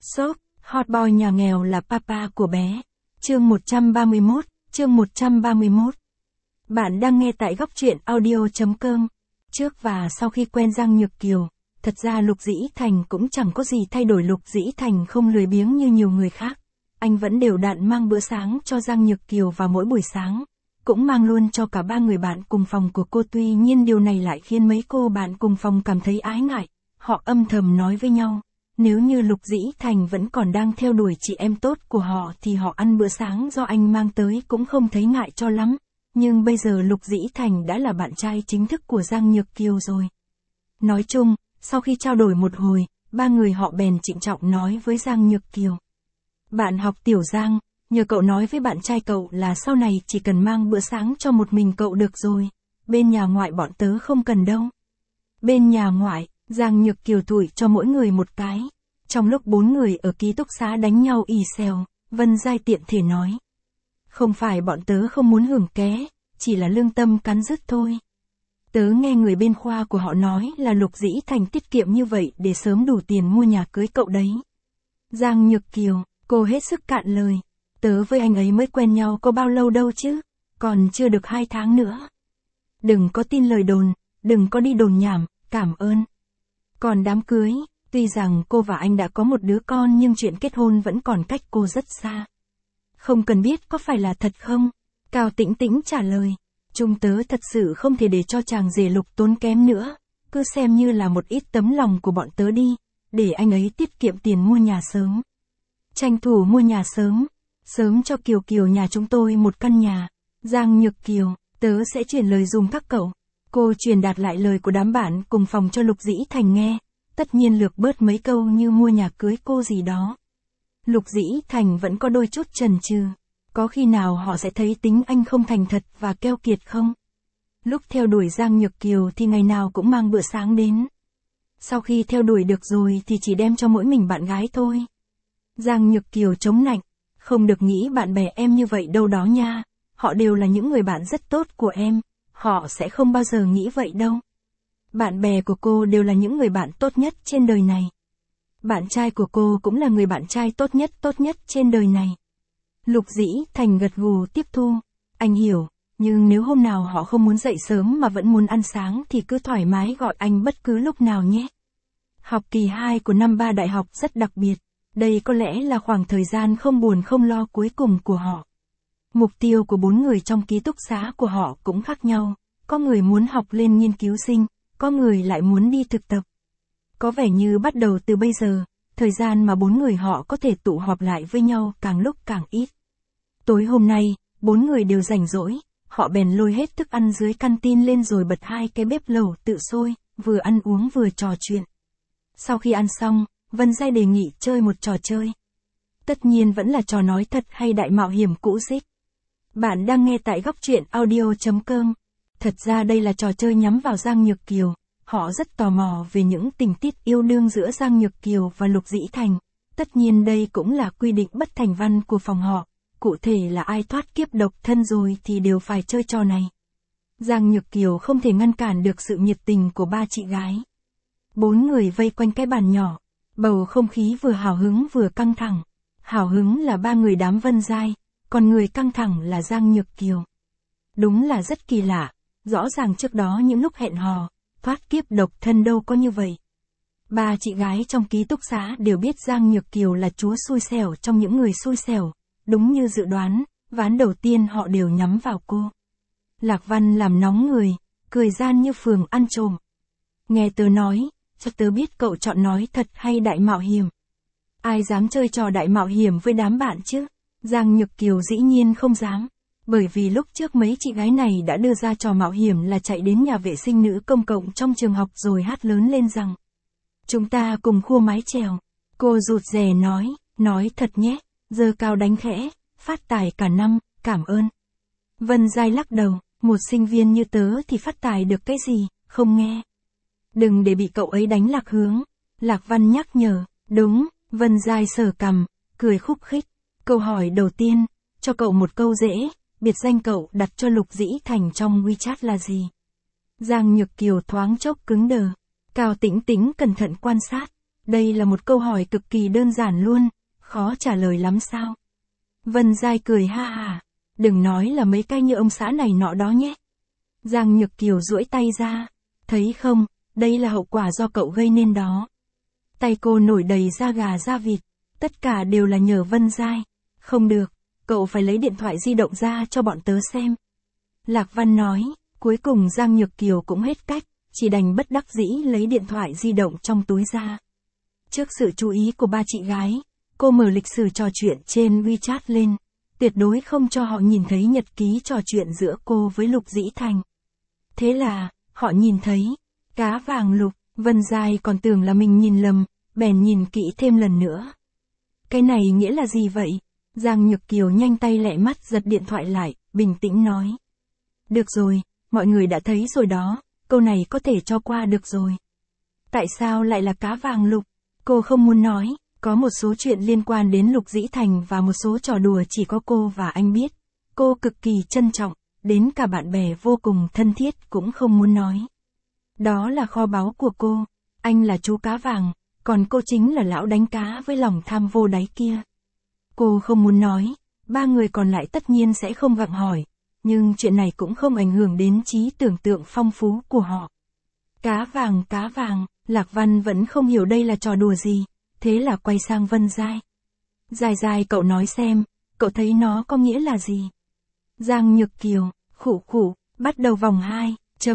Shop, hot boy nhà nghèo là papa của bé. Chương 131. Bạn đang nghe tại góc truyện audio.com. Trước và sau khi quen Giang Nhược Kiều, thật ra Lục Dĩ Thành cũng chẳng có gì thay đổi. Lục Dĩ Thành không lười biếng như nhiều người khác. Anh vẫn đều đặn mang bữa sáng cho Giang Nhược Kiều vào mỗi buổi sáng. Cũng mang luôn cho cả ba người bạn cùng phòng của cô. Tuy nhiên điều này lại khiến mấy cô bạn cùng phòng cảm thấy ái ngại. Họ âm thầm nói với nhau. Nếu như Lục Dĩ Thành vẫn còn đang theo đuổi chị em tốt của họ thì họ ăn bữa sáng do anh mang tới cũng không thấy ngại cho lắm. Nhưng bây giờ Lục Dĩ Thành đã là bạn trai chính thức của Giang Nhược Kiều rồi. Nói chung, sau khi trao đổi một hồi, ba người họ bèn trịnh trọng nói với Giang Nhược Kiều. Bạn học Tiểu Giang, nhờ cậu nói với bạn trai cậu là sau này chỉ cần mang bữa sáng cho một mình cậu được rồi. Bên nhà ngoại bọn tớ không cần đâu. Bên nhà ngoại, Giang Nhược Kiều thủi cho mỗi người một cái. Trong lúc bốn người ở ký túc xá đánh nhau ì xèo, Vân Giai tiện thể nói. Không phải bọn tớ không muốn hưởng ké, chỉ là lương tâm cắn rứt thôi. Tớ nghe người bên khoa của họ nói là Lục Dĩ Thành tiết kiệm như vậy để sớm đủ tiền mua nhà cưới cậu đấy. Giang Nhược Kiều, cô hết sức cạn lời. Tớ với anh ấy mới quen nhau có bao lâu đâu chứ, còn chưa được 2 tháng nữa. Đừng có tin lời đồn, đừng có đi đồn nhảm, cảm ơn. Còn đám cưới, tuy rằng cô và anh đã có một đứa con nhưng chuyện kết hôn vẫn còn cách cô rất xa. Không cần biết có phải là thật không? Cao Tĩnh Tĩnh trả lời. Chúng tớ thật sự không thể để cho chàng rể Lục tốn kém nữa. Cứ xem như là một ít tấm lòng của bọn tớ đi, để anh ấy tiết kiệm tiền mua nhà sớm. Tranh thủ mua nhà sớm. Sớm cho Kiều Kiều nhà chúng tôi một căn nhà. Giang Nhược Kiều, tớ sẽ truyền lời dùm các cậu. Cô truyền đạt lại lời của đám bạn cùng phòng cho Lục Dĩ Thành nghe. Tất nhiên lược bớt mấy câu như mua nhà cưới cô gì đó. Lục Dĩ Thành vẫn có đôi chút chần chừ. Có khi nào họ sẽ thấy tính anh không thành thật và keo kiệt không? Lúc theo đuổi Giang Nhược Kiều thì ngày nào cũng mang bữa sáng đến. Sau khi theo đuổi được rồi thì chỉ đem cho mỗi mình bạn gái thôi. Giang Nhược Kiều chống nạnh. Không được nghĩ bạn bè em như vậy đâu đó nha. Họ đều là những người bạn rất tốt của em. Họ sẽ không bao giờ nghĩ vậy đâu. Bạn bè của cô đều là những người bạn tốt nhất trên đời này. Bạn trai của cô cũng là người bạn trai tốt nhất trên đời này. Lục Dĩ Thành gật gù tiếp thu. Anh hiểu, nhưng nếu hôm nào họ không muốn dậy sớm mà vẫn muốn ăn sáng thì cứ thoải mái gọi anh bất cứ lúc nào nhé. Học kỳ 2 của năm 3 đại học rất đặc biệt. Đây có lẽ là khoảng thời gian không buồn không lo cuối cùng của họ. Mục tiêu của 4 người trong ký túc xá của họ cũng khác nhau. Có người muốn học lên nghiên cứu sinh, có người lại muốn đi thực tập. Có vẻ như bắt đầu từ bây giờ, thời gian mà 4 người họ có thể tụ họp lại với nhau càng lúc càng ít. Tối hôm nay, 4 người đều rảnh rỗi, họ bèn lôi hết thức ăn dưới canteen lên rồi bật 2 cái bếp lẩu tự sôi, vừa ăn uống vừa trò chuyện. Sau khi ăn xong, Vân Giai đề nghị chơi một trò chơi. Tất nhiên vẫn là trò nói thật hay đại mạo hiểm cũ rích. Bạn đang nghe tại góc truyện audio.com. Thật ra đây là trò chơi nhắm vào Giang Nhược Kiều. Họ rất tò mò về những tình tiết yêu đương giữa Giang Nhược Kiều và Lục Dĩ Thành. Tất nhiên đây cũng là quy định bất thành văn của phòng họ. Cụ thể là ai thoát kiếp độc thân rồi thì đều phải chơi trò này. Giang Nhược Kiều không thể ngăn cản được sự nhiệt tình của ba chị gái. 4 người vây quanh cái bàn nhỏ. Bầu không khí vừa hào hứng vừa căng thẳng. Hào hứng là 3 người đám Vân Giai, còn người căng thẳng là Giang Nhược Kiều. Đúng là rất kỳ lạ. Rõ ràng trước đó những lúc hẹn hò, thoát kiếp độc thân đâu có như vậy. Ba chị gái trong ký túc xá đều biết Giang Nhược Kiều là chúa xui xẻo trong những người xui xẻo. Đúng như dự đoán, ván đầu tiên họ đều nhắm vào cô. Lạc Văn làm nóng người, cười gian như phường ăn trộm. Nghe tớ nói, cho tớ biết cậu chọn nói thật hay đại mạo hiểm. Ai dám chơi trò đại mạo hiểm với đám bạn chứ? Giang Nhược Kiều dĩ nhiên không dám. Bởi vì lúc trước mấy chị gái này đã đưa ra trò mạo hiểm là chạy đến nhà vệ sinh nữ công cộng trong trường học rồi hát lớn lên rằng. Chúng ta cùng khua mái chèo. Cô rụt rè nói thật nhé, giơ cao đánh khẽ, phát tài cả năm, cảm ơn. Vân Giai lắc đầu, một sinh viên như tớ thì phát tài được cái gì, không nghe. Đừng để bị cậu ấy đánh lạc hướng. Lạc Văn nhắc nhở, đúng, Vân Giai sờ cằm, cười khúc khích. Câu hỏi đầu tiên, cho cậu một câu dễ. Biệt danh cậu đặt cho Lục Dĩ Thành trong WeChat là gì? Giang Nhược Kiều thoáng chốc cứng đờ. Cao Tĩnh Tĩnh cẩn thận quan sát. Đây là một câu hỏi cực kỳ đơn giản luôn, khó trả lời lắm sao? Vân Giai cười ha hả. Đừng nói là mấy cái như ông xã này nọ đó nhé. Giang Nhược Kiều duỗi tay ra. Thấy không, đây là hậu quả do cậu gây nên đó. Tay cô nổi đầy da gà da vịt. Tất cả đều là nhờ Vân Giai. Không được, cậu phải lấy điện thoại di động ra cho bọn tớ xem. Lạc Văn nói, cuối cùng Giang Nhược Kiều cũng hết cách, chỉ đành bất đắc dĩ lấy điện thoại di động trong túi ra. Trước sự chú ý của ba chị gái, cô mở lịch sử trò chuyện trên WeChat lên, tuyệt đối không cho họ nhìn thấy nhật ký trò chuyện giữa cô với Lục Dĩ Thành. Thế là, họ nhìn thấy, cá vàng lục, Vân Giai còn tưởng là mình nhìn lầm, bèn nhìn kỹ thêm lần nữa. Cái này nghĩa là gì vậy? Giang Nhược Kiều nhanh tay lẹ mắt giật điện thoại lại, bình tĩnh nói. Được rồi, mọi người đã thấy rồi đó, câu này có thể cho qua được rồi. Tại sao lại là cá vàng lục? Cô không muốn nói, có một số chuyện liên quan đến Lục Dĩ Thành và một số trò đùa chỉ có cô và anh biết. Cô cực kỳ trân trọng, đến cả bạn bè vô cùng thân thiết cũng không muốn nói. Đó là kho báu của cô, anh là chú cá vàng, còn cô chính là lão đánh cá với lòng tham vô đáy kia. Cô không muốn nói, ba người còn lại tất nhiên sẽ không gặng hỏi, nhưng chuyện này cũng không ảnh hưởng đến trí tưởng tượng phong phú của họ. Cá vàng, Lạc Văn vẫn không hiểu đây là trò đùa gì, thế là quay sang Vân Giai. Giai cậu nói xem, cậu thấy nó có nghĩa là gì? Giang Nhược Kiều, khụ, bắt đầu vòng 2,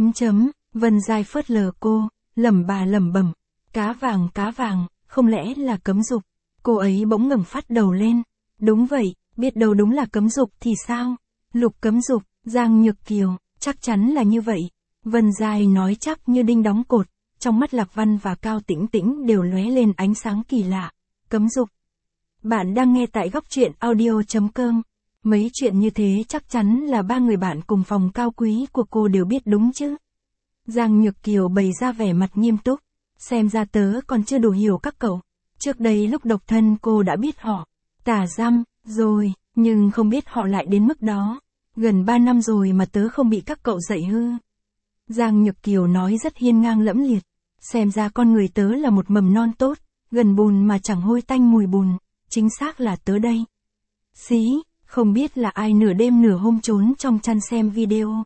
Vân Giai phớt lờ cô, lẩm bẩm, cá vàng, không lẽ là cấm dục? Cô ấy bỗng ngẩng phát đầu lên. Đúng vậy, biết đâu đúng là cấm dục thì sao? Lục cấm dục, Giang Nhược Kiều, chắc chắn là như vậy. Vân Giai nói chắc như đinh đóng cột, trong mắt Lạc Văn và Cao Tĩnh Tĩnh đều lóe lên ánh sáng kỳ lạ. Cấm dục. Bạn đang nghe tại góc truyện audio.com. Mấy chuyện như thế chắc chắn là ba người bạn cùng phòng cao quý của cô đều biết đúng chứ. Giang Nhược Kiều bày ra vẻ mặt nghiêm túc. Xem ra tớ còn chưa đủ hiểu các cậu. Trước đây lúc độc thân cô đã biết họ. Tà dăm, rồi, nhưng không biết họ lại đến mức đó. Gần 3 năm rồi mà tớ không bị các cậu dạy hư. Giang Nhược Kiều nói rất hiên ngang lẫm liệt. Xem ra con người tớ là một mầm non tốt, gần bùn mà chẳng hôi tanh mùi bùn, chính xác là tớ đây. Xí, không biết là ai nửa đêm nửa hôm trốn trong chăn xem video.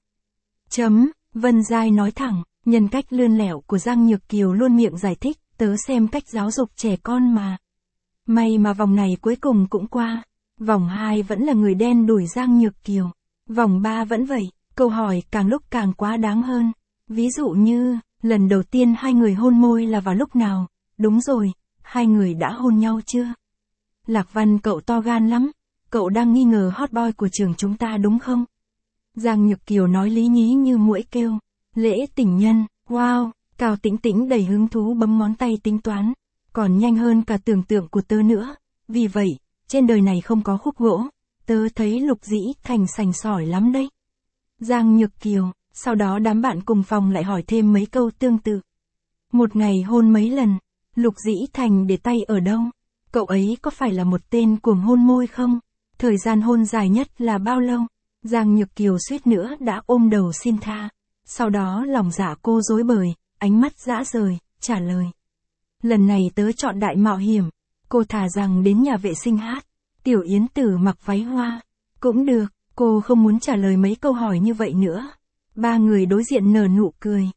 Vân Giai nói thẳng, nhân cách lươn lẹo của Giang Nhược Kiều luôn miệng giải thích, tớ xem cách giáo dục trẻ con mà. May mà vòng này cuối cùng cũng qua. Vòng 2 vẫn là người đen đuổi Giang Nhược Kiều. Vòng 3 vẫn vậy, câu hỏi càng lúc càng quá đáng hơn. Ví dụ như, lần đầu tiên hai người hôn môi là vào lúc nào? Đúng rồi, hai người đã hôn nhau chưa? Lạc Văn cậu to gan lắm, cậu đang nghi ngờ hot boy của trường chúng ta đúng không? Giang Nhược Kiều nói lý nhí như muỗi kêu. Lễ tình nhân, wow, Cao Tĩnh Tĩnh đầy hứng thú bấm ngón tay tính toán. Còn nhanh hơn cả tưởng tượng của tớ nữa. Vì vậy, trên đời này không có khúc gỗ. Tớ thấy Lục Dĩ Thành sành sỏi lắm đấy. Giang Nhược Kiều, sau đó đám bạn cùng phòng lại hỏi thêm mấy câu tương tự. Một ngày hôn mấy lần, Lục Dĩ Thành để tay ở đâu? Cậu ấy có phải là một tên cuồng hôn môi không? Thời gian hôn dài nhất là bao lâu? Giang Nhược Kiều suýt nữa đã ôm đầu xin tha. Sau đó lòng dạ cô rối bời, ánh mắt dã rời, trả lời. Lần này tớ chọn đại mạo hiểm. Cô thà rằng đến nhà vệ sinh hát. Tiểu Yến Tử mặc váy hoa. Cũng được, cô không muốn trả lời mấy câu hỏi như vậy nữa. Ba người đối diện nở nụ cười.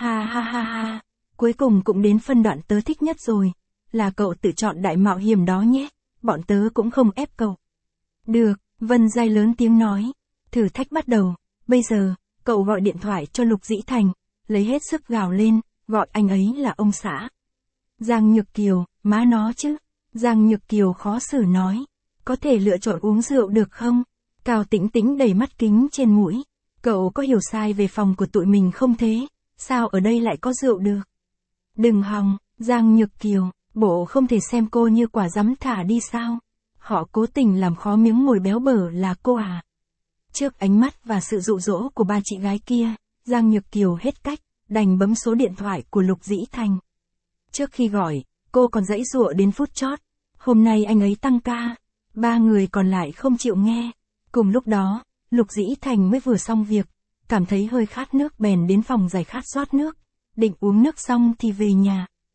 Ha. Cuối cùng cũng đến phân đoạn tớ thích nhất rồi. Là cậu tự chọn đại mạo hiểm đó nhé. Bọn tớ cũng không ép cậu. Được, Vân Giai lớn tiếng nói. Thử thách bắt đầu. Bây giờ, cậu gọi điện thoại cho Lục Dĩ Thành. Lấy hết sức gào lên, gọi anh ấy là ông xã. Giang Nhược Kiều, má nó chứ. Giang Nhược Kiều khó xử nói. Có thể lựa chọn uống rượu được không? Cao Tĩnh Tĩnh đầy mắt kính trên mũi. Cậu có hiểu sai về phòng của tụi mình không thế? Sao ở đây lại có rượu được? Đừng hòng, Giang Nhược Kiều, bộ không thể xem cô như quả dắm thả đi sao? Họ cố tình làm khó miếng mồi béo bở là cô à? Trước ánh mắt và sự dụ dỗ của ba chị gái kia, Giang Nhược Kiều hết cách, đành bấm số điện thoại của Lục Dĩ Thành. Trước khi gọi, cô còn giãy giụa đến phút chót. Hôm nay anh ấy tăng ca. Ba người còn lại không chịu nghe. Cùng lúc đó, Lục Dĩ Thành mới vừa xong việc, cảm thấy hơi khát nước bèn đến phòng giải khát rót nước. Định uống nước xong thì về nhà.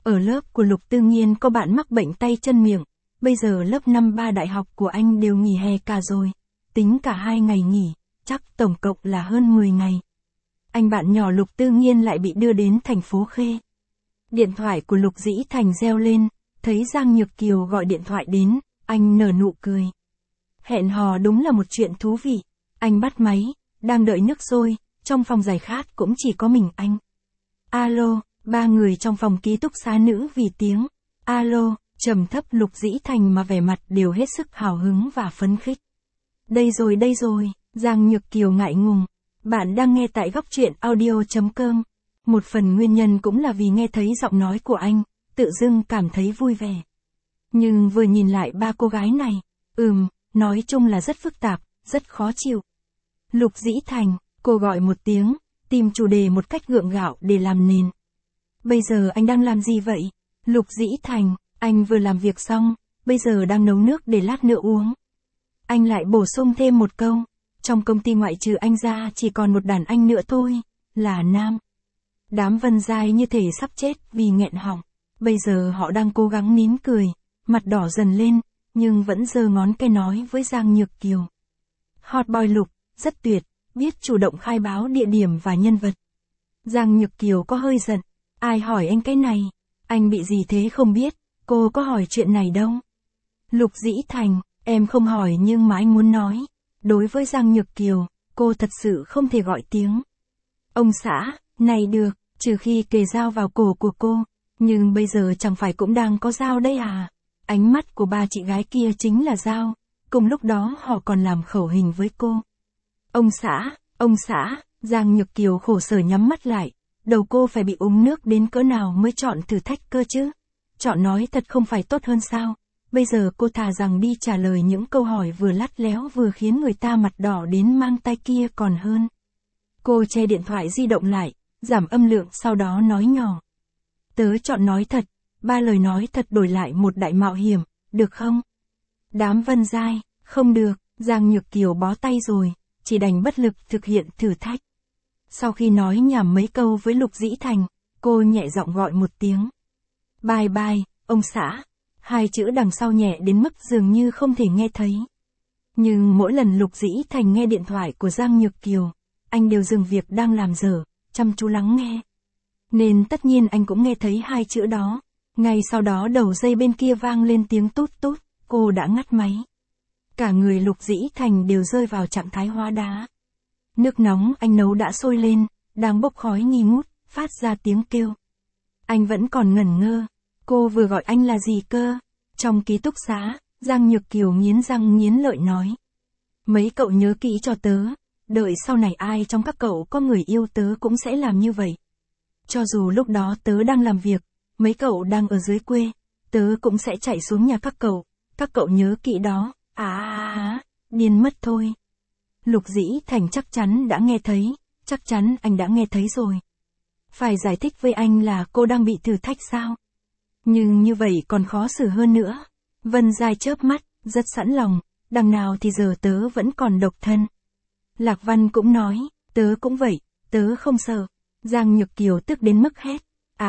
Ở lớp của Lục Tư Nghiên có bạn mắc bệnh tay chân miệng, bây giờ lớp năm 3 đại học của anh đều nghỉ hè cả rồi. Tính cả 2 ngày nghỉ, chắc tổng cộng là hơn 10 ngày. Anh bạn nhỏ Lục Tư Nghiên lại bị đưa đến thành phố Khê. Điện thoại của Lục Dĩ Thành reo lên, thấy Giang Nhược Kiều gọi điện thoại đến, anh nở nụ cười. Hẹn hò đúng là một chuyện thú vị. Anh bắt máy, đang đợi nước sôi, trong phòng giải khát cũng chỉ có mình anh. Alo, 3 người trong phòng ký túc xá nữ vì tiếng alo trầm thấp Lục Dĩ Thành mà vẻ mặt đều hết sức hào hứng và phấn khích. Đây rồi, Giang Nhược Kiều ngại ngùng. Bạn đang nghe tại góc truyện audio.com. Một phần nguyên nhân cũng là vì nghe thấy giọng nói của anh, tự dưng cảm thấy vui vẻ. Nhưng vừa nhìn lại 3 cô gái này, nói chung là rất phức tạp, rất khó chịu. Lục Dĩ Thành, cô gọi một tiếng, tìm chủ đề một cách gượng gạo để làm nền. Bây giờ anh đang làm gì vậy? Lục Dĩ Thành, anh vừa làm việc xong, bây giờ đang nấu nước để lát nữa uống. Anh lại bổ sung thêm một câu, trong công ty ngoại trừ anh ra chỉ còn một đàn anh nữa thôi, là nam. Đám Vân Giai như thể sắp chết vì nghẹn họng, bây giờ họ đang cố gắng nín cười, mặt đỏ dần lên, nhưng vẫn giơ ngón cái nói với Giang Nhược Kiều. Hot boy Lục, rất tuyệt, biết chủ động khai báo địa điểm và nhân vật. Giang Nhược Kiều có hơi giận, ai hỏi anh cái này, anh bị gì thế không biết, cô có hỏi chuyện này đâu. Lục Dĩ Thành, em không hỏi nhưng mà anh muốn nói. Đối với Giang Nhược Kiều, cô thật sự không thể gọi tiếng ông xã, này được, trừ khi kề dao vào cổ của cô, nhưng bây giờ chẳng phải cũng đang có dao đây à. Ánh mắt của 3 chị gái kia chính là dao, cùng lúc đó họ còn làm khẩu hình với cô. Ông xã, Giang Nhược Kiều khổ sở nhắm mắt lại, đầu cô phải bị uống nước đến cỡ nào mới chọn thử thách cơ chứ. Chọn nói thật không phải tốt hơn sao? Bây giờ cô thà rằng đi trả lời những câu hỏi vừa lắt léo vừa khiến người ta mặt đỏ đến mang tai kia còn hơn. Cô che điện thoại di động lại, giảm âm lượng sau đó nói nhỏ. Tớ chọn nói thật, 3 lời nói thật đổi lại một đại mạo hiểm, được không? Đám Vân Giai, không được, Giang Nhược Kiều bó tay rồi, chỉ đành bất lực thực hiện thử thách. Sau khi nói nhảm mấy câu với Lục Dĩ Thành, cô nhẹ giọng gọi một tiếng. Bye bye, ông xã. 2 chữ đằng sau nhẹ đến mức dường như không thể nghe thấy. Nhưng mỗi lần Lục Dĩ Thành nghe điện thoại của Giang Nhược Kiều, anh đều dừng việc đang làm dở, chăm chú lắng nghe. Nên tất nhiên anh cũng nghe thấy 2 chữ đó. Ngay sau đó đầu dây bên kia vang lên tiếng tút tút, cô đã ngắt máy. Cả người Lục Dĩ Thành đều rơi vào trạng thái hóa đá. Nước nóng anh nấu đã sôi lên, đang bốc khói nghi ngút, phát ra tiếng kêu. Anh vẫn còn ngẩn ngơ. Cô vừa gọi anh là gì cơ? Trong ký túc xá, Giang Nhược Kiều nghiến răng nghiến lợi nói. Mấy cậu nhớ kỹ cho tớ, đợi sau này ai trong các cậu có người yêu tớ cũng sẽ làm như vậy. Cho dù lúc đó tớ đang làm việc, mấy cậu đang ở dưới quê, tớ cũng sẽ chạy xuống nhà các cậu nhớ kỹ đó. Điên mất thôi. Lục Dĩ Thành chắc chắn đã nghe thấy, chắc chắn anh đã nghe thấy rồi. Phải giải thích với anh là cô đang bị thử thách sao? Nhưng như vậy còn khó xử hơn nữa. Vân Giai chớp mắt, rất sẵn lòng, đằng nào thì giờ tớ vẫn còn độc thân. Lạc Văn cũng nói, tớ cũng vậy, tớ không sợ. Giang Nhược Kiều tức đến mức hét.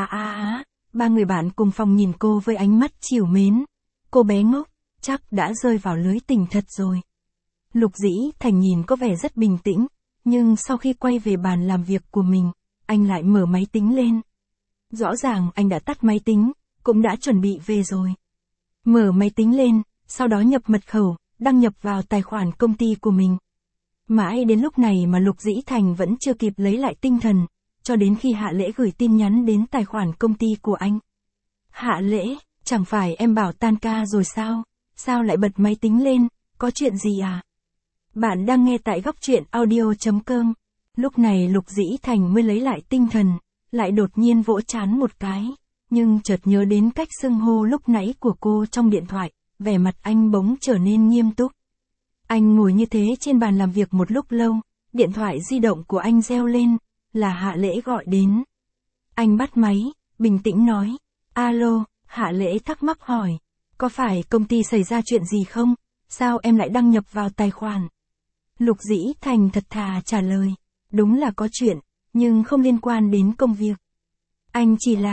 3 người bạn cùng phòng nhìn cô với ánh mắt trìu mến. Cô bé ngốc, chắc đã rơi vào lưới tình thật rồi. Lục Dĩ Thành nhìn có vẻ rất bình tĩnh, nhưng sau khi quay về bàn làm việc của mình, anh lại mở máy tính lên. Rõ ràng anh đã tắt máy tính, cũng đã chuẩn bị về rồi. Mở máy tính lên, sau đó nhập mật khẩu, đăng nhập vào tài khoản công ty của mình. Mãi đến lúc này mà Lục Dĩ Thành vẫn chưa kịp lấy lại tinh thần, cho đến khi Hạ Lễ gửi tin nhắn đến tài khoản công ty của anh. Hạ Lễ, chẳng phải em bảo tan ca rồi sao? Sao lại bật máy tính lên, có chuyện gì à? Bạn đang nghe tại góc truyện audio.com. Lúc này Lục Dĩ Thành mới lấy lại tinh thần, lại đột nhiên vỗ trán một cái, nhưng chợt nhớ đến cách xưng hô lúc nãy của cô trong điện thoại, vẻ mặt anh bỗng trở nên nghiêm túc. Anh ngồi như thế trên bàn làm việc một lúc lâu, điện thoại di động của anh reo lên, là Hạ Lễ gọi đến. Anh bắt máy, bình tĩnh nói, alo. Hạ Lễ thắc mắc hỏi, có phải công ty xảy ra chuyện gì không? Sao em lại đăng nhập vào tài khoản? Lục Dĩ Thành thật thà trả lời, đúng là có chuyện, nhưng không liên quan đến công việc. Anh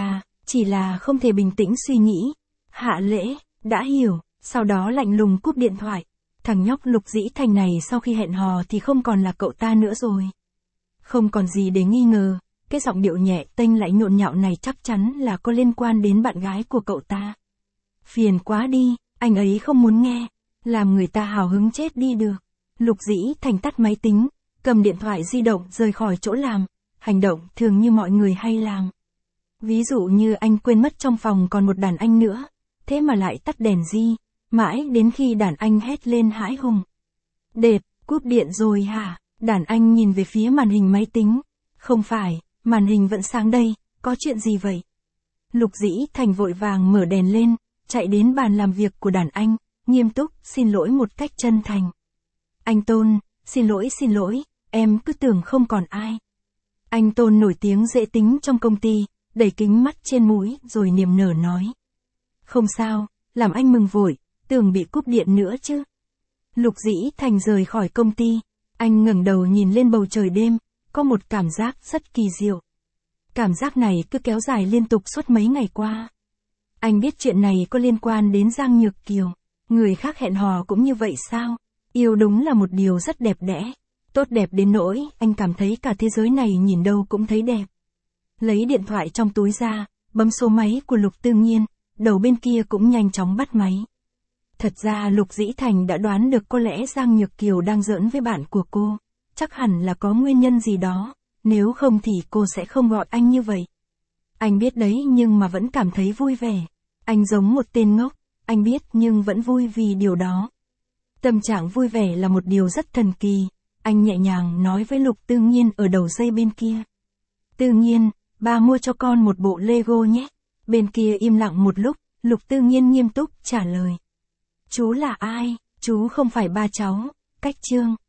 Chỉ là không thể bình tĩnh suy nghĩ. Hạ lễ, đã hiểu, sau đó lạnh lùng cúp điện thoại. Thằng nhóc Lục Dĩ Thành này sau khi hẹn hò thì không còn là cậu ta nữa rồi. Không còn gì để nghi ngờ, cái giọng điệu nhẹ tênh lại nhộn nhạo này chắc chắn là có liên quan đến bạn gái của cậu ta. Phiền quá đi, anh ấy không muốn nghe, làm người ta hào hứng chết đi được. Lục Dĩ Thành tắt máy tính, cầm điện thoại di động rời khỏi chỗ làm, hành động thường như mọi người hay làm. Ví dụ như anh quên mất trong phòng còn một đàn anh nữa, thế mà lại tắt đèn di, mãi đến khi đàn anh hét lên hãi hùng. Đệt, cúp điện rồi hả? Đàn anh nhìn về phía màn hình máy tính. Không phải, màn hình vẫn sáng đây, có chuyện gì vậy? Lục Dĩ Thành vội vàng mở đèn lên, chạy đến bàn làm việc của đàn anh, nghiêm túc xin lỗi một cách chân thành. Anh Tôn, xin lỗi, em cứ tưởng không còn ai. Anh Tôn nổi tiếng dễ tính trong công ty, đẩy kính mắt trên mũi rồi niềm nở nói. Không sao, làm anh mừng vội, tưởng bị cúp điện nữa chứ. Lục Dĩ Thành rời khỏi công ty, anh ngẩng đầu nhìn lên bầu trời đêm, có một cảm giác rất kỳ diệu. Cảm giác này cứ kéo dài liên tục suốt mấy ngày qua. Anh biết chuyện này có liên quan đến Giang Nhược Kiều. Người khác hẹn hò cũng như vậy sao? Yêu đúng là một điều rất đẹp đẽ. Tốt đẹp đến nỗi anh cảm thấy cả thế giới này nhìn đâu cũng thấy đẹp. Lấy điện thoại trong túi ra, bấm số máy của Lục Tư Nhiên, đầu bên kia cũng nhanh chóng bắt máy. Thật ra Lục Dĩ Thành đã đoán được có lẽ Giang Nhược Kiều đang giỡn với bạn của cô. Chắc hẳn là có nguyên nhân gì đó, nếu không thì cô sẽ không gọi anh như vậy. Anh biết đấy nhưng mà vẫn cảm thấy vui vẻ. Anh giống một tên ngốc, anh biết nhưng vẫn vui vì điều đó. Tâm trạng vui vẻ là một điều rất thần kỳ. Anh nhẹ nhàng nói với Lục Tư Nhiên ở đầu dây bên kia. Tư Nhiên, ba mua cho con một bộ Lego nhé. Bên kia im lặng một lúc, Lục Tư Nhiên nghiêm túc trả lời. Chú là ai? Chú không phải ba cháu, Cách Trương.